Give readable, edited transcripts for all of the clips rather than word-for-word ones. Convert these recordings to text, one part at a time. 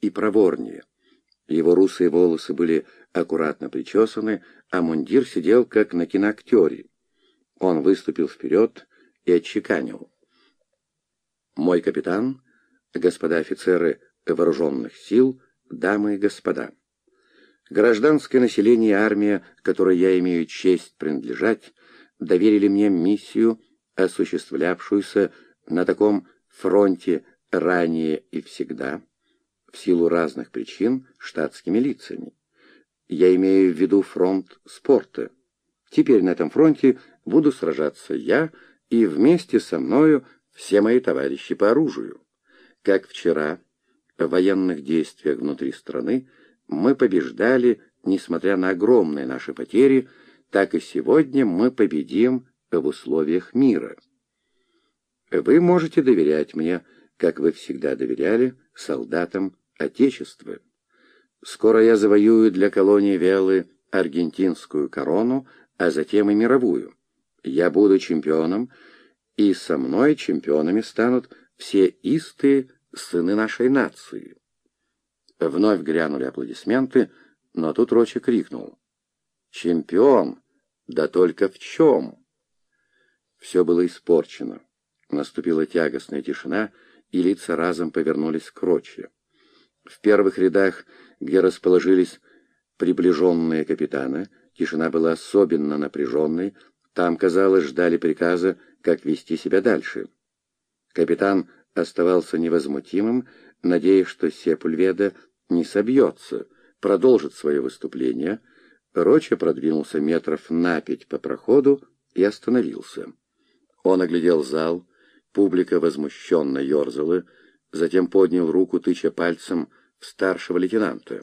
и проворнее. Его русые волосы были аккуратно причесаны, а мундир сидел как на киноактере. Он выступил вперед и отчеканил: «Мой капитан, господа офицеры вооруженных сил, дамы и господа, гражданское население и армия, которой я имею честь принадлежать, доверили мне миссию, осуществлявшуюся на таком фронте ранее и всегда, в силу разных причин, штатскими лицами. Я имею в виду фронт спорта. Теперь на этом фронте буду сражаться я и вместе со мною все мои товарищи по оружию. Как вчера, в военных действиях внутри страны мы побеждали, несмотря на огромные наши потери, так и сегодня мы победим в условиях мира. Вы можете доверять мне, как вы всегда доверяли солдатам Отечества. Скоро я завоюю для колонии Веллы аргентинскую корону, а затем и мировую. Я буду чемпионом, и со мной чемпионами станут все истые сыны нашей нации». Вновь грянули аплодисменты, но тут Рочи крикнул: «Чемпион! Да только в чем?» Все было испорчено. Наступила тягостная тишина, и лица разом повернулись к Рочи. В первых рядах, где расположились приближенные капитаны, тишина была особенно напряженной. Там, казалось, ждали приказа, как вести себя дальше. Капитан оставался невозмутимым, надеясь, что Сепульведа не собьется, продолжит свое выступление. Рочи продвинулся метров на 5 по проходу и остановился. Он оглядел зал, публика возмущенно ерзала, затем поднял руку, тыча пальцем в старшего лейтенанта.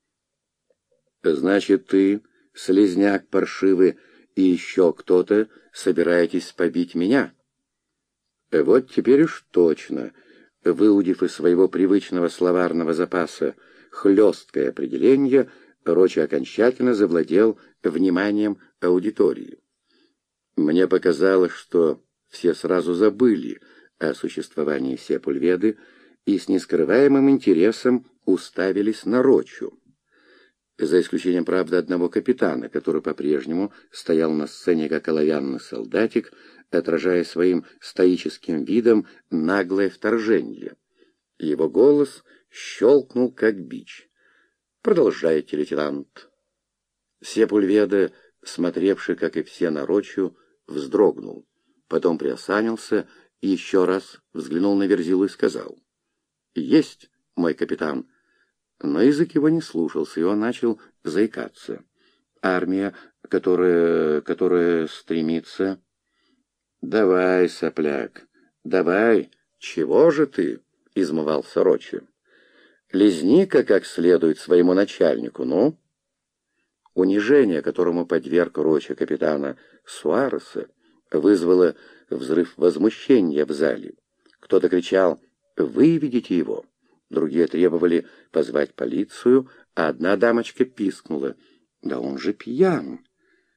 «Значит, ты, слизняк паршивый, и еще кто-то собираетесь побить меня?» Вот теперь уж точно, выудив из своего привычного словарного запаса хлесткое определение, Рочи окончательно завладел вниманием аудитории. Мне показалось, что все сразу забыли о существовании Сепульведы и с нескрываемым интересом уставились на Рочу. За исключением, правда, одного капитана, который по-прежнему стоял на сцене как оловянный солдатик, отражая своим стоическим видом наглое вторжение. Его голос щелкнул, как бич. «Продолжайте, лейтенант». Сепульведа, смотревший, как и все, на Рочу, вздрогнул, потом приосанился и еще раз взглянул на Верзилу и сказал: «Есть, мой капитан». Но язык его не слушался, и он начал заикаться. «Армия, которая стремится...» «Давай, сопляк, давай, чего же ты?» — измывался Рочи. «Лизни-ка как следует своему начальнику, ну?» Унижение, которому подверг Рочи капитана Суареса, вызвало взрыв возмущения в зале. Кто-то кричал: «Выведите его!» Другие требовали позвать полицию, а одна дамочка пискнула: «Да он же пьян!»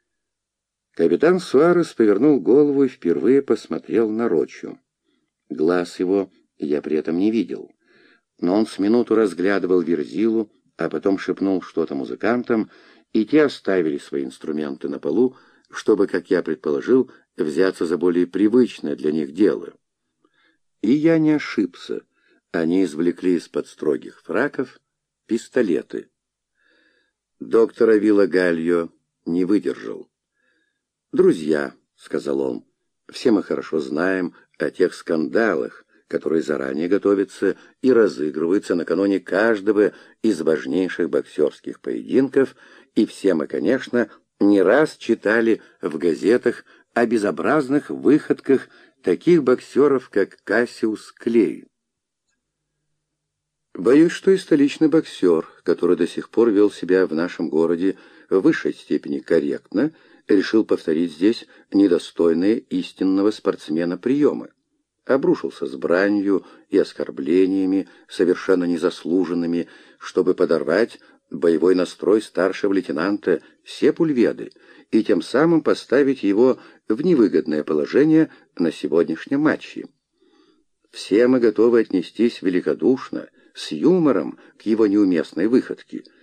Капитан Суарес повернул голову и впервые посмотрел на Рочу. Глаз его я при этом не видел, но он с минуту разглядывал Верзилу, а потом шепнул что-то музыкантам, и те оставили свои инструменты на полу, чтобы, как я предположил, взяться за более привычное для них дело. И я не ошибся. Они извлекли из-под строгих фраков пистолеты. Доктор Авила Гальо не выдержал. «Друзья», — сказал он, — «все мы хорошо знаем о тех скандалах, которые заранее готовятся и разыгрываются накануне каждого из важнейших боксерских поединков, и все мы, конечно, не раз читали в газетах о безобразных выходках таких боксеров, как Кассиус Клей. Боюсь, что и столичный боксер, который до сих пор вел себя в нашем городе в высшей степени корректно, решил повторить здесь недостойные истинного спортсмена приемы. Обрушился с бранью и оскорблениями, совершенно незаслуженными, чтобы подорвать боевой настрой старшего лейтенанта Сепульведы и тем самым поставить его в невыгодное положение на сегодняшнем матче. Все мы готовы отнестись великодушно, с юмором к его неуместной выходке.